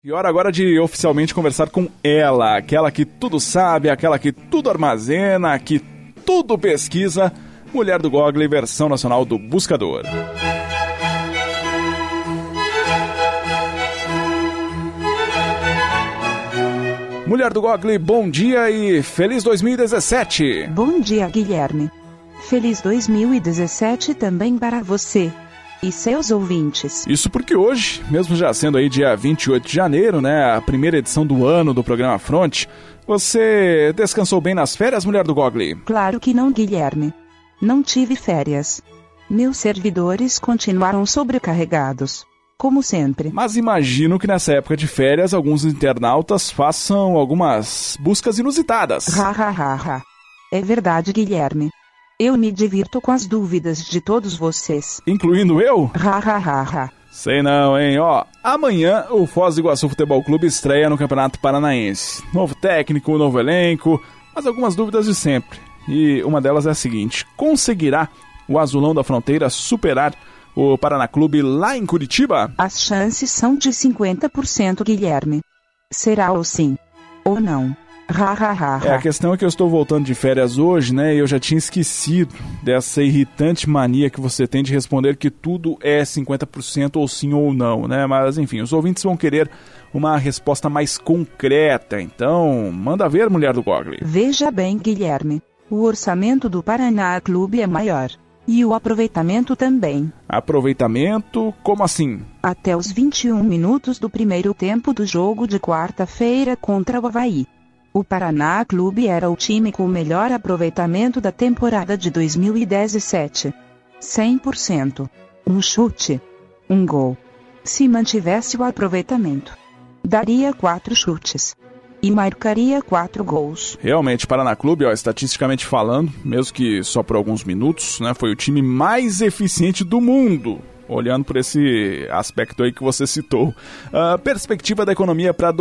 E hora agora de oficialmente conversar com ela, aquela que tudo sabe, aquela que tudo armazena, que tudo pesquisa, mulher do Google, versão nacional do Buscador. Mulher do Google, bom dia e feliz 2017! Bom dia, Guilherme. Feliz 2017 também para você e seus ouvintes. Isso porque hoje, mesmo já sendo aí dia 28 de janeiro, né, a primeira edição do ano do programa Front, você descansou bem nas férias, mulher do Google? Claro que não, Guilherme. Não tive férias. Meus servidores continuaram sobrecarregados, como sempre. Mas imagino que nessa época de férias, alguns internautas façam algumas buscas inusitadas. É verdade, Guilherme. Eu me divirto com as dúvidas de todos vocês. Incluindo eu? Sei não, hein? Ó, amanhã o Foz do Iguaçu Futebol Clube estreia no Campeonato Paranaense. Novo técnico, novo elenco, mas algumas dúvidas de sempre. E uma delas é a seguinte: conseguirá o Azulão da Fronteira superar o Paraná Clube lá em Curitiba? As chances são de 50%, Guilherme. Será ou sim, ou não. A questão é que eu estou voltando de férias hoje, né, e eu já tinha esquecido dessa irritante mania que você tem de responder que tudo é 50% ou sim ou não, né, mas enfim, os ouvintes vão querer uma resposta mais concreta, então manda ver, mulher do Google. Veja bem, Guilherme, o orçamento do Paraná Clube é maior, e o aproveitamento também. Aproveitamento? Como assim? Até os 21 minutos do primeiro tempo do jogo de quarta-feira contra o Avaí, o Paraná Clube era o time com o melhor aproveitamento da temporada de 2017. 100%. Um chute. Um gol. Se mantivesse o aproveitamento, daria 4 chutes. E marcaria 4 gols. Realmente, Paraná Clube, ó, estatisticamente falando, mesmo que só por alguns minutos, né, foi o time mais eficiente do mundo. Olhando por esse aspecto aí que você citou. Perspectiva da economia para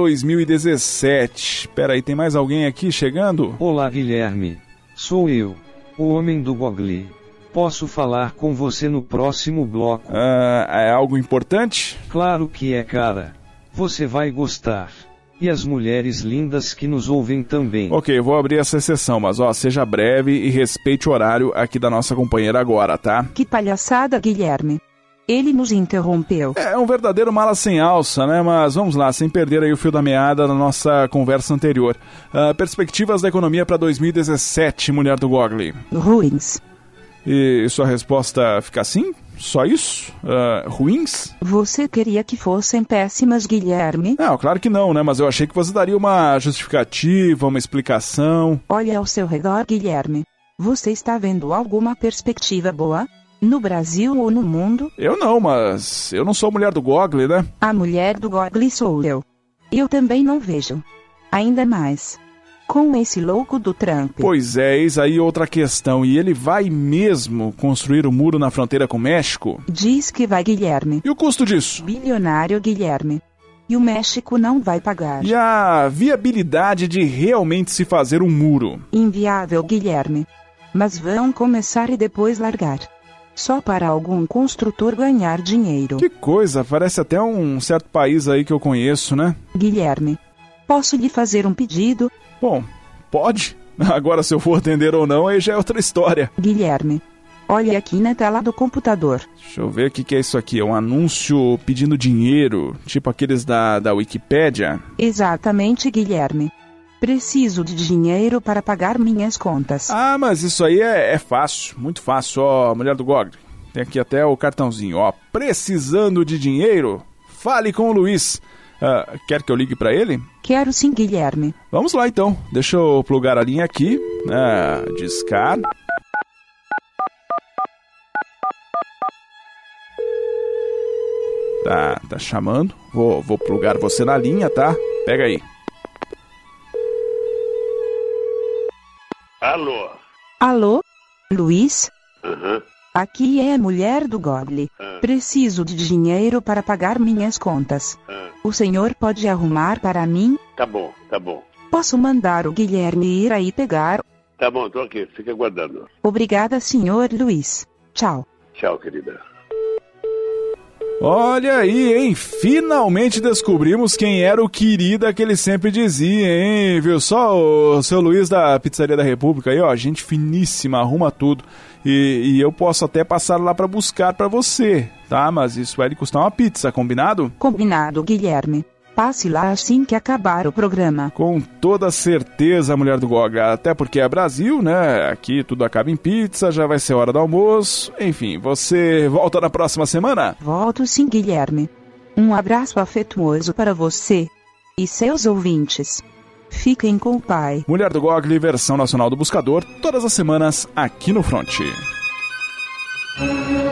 2017. Espera aí, tem mais alguém aqui chegando? Olá, Guilherme. Sou eu, o homem do Google. Posso falar com você no próximo bloco? É algo importante? Claro que é, cara. Você vai gostar. E as mulheres lindas que nos ouvem também. Ok, vou abrir essa exceção, mas ó, seja breve e respeite o horário aqui da nossa companheira agora, tá? Que palhaçada, Guilherme. Ele nos interrompeu. É um verdadeiro mala sem alça, né? Mas vamos lá, sem perder aí o fio da meada na nossa conversa anterior. Perspectivas da economia para 2017, mulher do Google. Ruins. E sua resposta fica assim? Só isso? Ruins? Você queria que fossem péssimas, Guilherme? Não, claro que não, né? Mas eu achei que você daria uma justificativa, uma explicação. Olha ao seu redor, Guilherme. Você está vendo alguma perspectiva boa? No Brasil ou no mundo? Eu não, mas eu não sou mulher do Google, né? A mulher do Google sou eu. Eu também não vejo. Ainda mais com esse louco do Trump. Pois é, eis aí outra questão. E ele vai mesmo construir o muro na fronteira com o México? Diz que vai, Guilherme. E o custo disso? Bilionário, Guilherme. E o México não vai pagar. E a viabilidade de realmente se fazer um muro? Inviável, Guilherme. Mas vão começar e depois largar. Só para algum construtor ganhar dinheiro. Que coisa, parece até um certo país aí que eu conheço, né? Guilherme, posso lhe fazer um pedido? Bom, pode. Agora se eu for atender ou não, aí já é outra história. Guilherme, olhe aqui na tela do computador. Deixa eu ver o que é isso aqui. É um anúncio pedindo dinheiro, tipo aqueles da Wikipédia? Exatamente, Guilherme. Preciso de dinheiro para pagar minhas contas. Ah, mas isso aí é fácil, muito fácil, ó, mulher do Google. Tem aqui até o cartãozinho, ó. Precisando de dinheiro? Fale com o Luiz. Quer que eu ligue para ele? Quero sim, Guilherme. Vamos lá então. Deixa eu plugar a linha aqui. Discar. Tá chamando. Vou plugar você na linha, tá? Pega aí. Alô? Alô? Luiz? Uhum. Aqui é a mulher do Google. Preciso de dinheiro para pagar minhas contas. O senhor pode arrumar para mim? Tá bom. Posso mandar o Guilherme ir aí pegar? Tá bom, tô aqui, fica aguardando. Obrigada, senhor Luiz. Tchau. Tchau, querida. Olha aí, hein? Finalmente descobrimos quem era o querida que ele sempre dizia, hein? Viu só o seu Luiz da Pizzaria da República aí, ó, gente finíssima, arruma tudo. E eu posso até passar lá pra buscar pra você, tá? Mas isso vai lhe custar uma pizza, combinado? Combinado, Guilherme. Passe lá assim que acabar o programa. Com toda certeza, mulher do Goga. Até porque é Brasil, né? Aqui tudo acaba em pizza, já vai ser hora do almoço. Enfim, você volta na próxima semana? Volto sim, Guilherme. Um abraço afetuoso para você e seus ouvintes. Fiquem com o pai. Mulher do Gogli, versão nacional do Buscador, todas as semanas aqui no Fronte.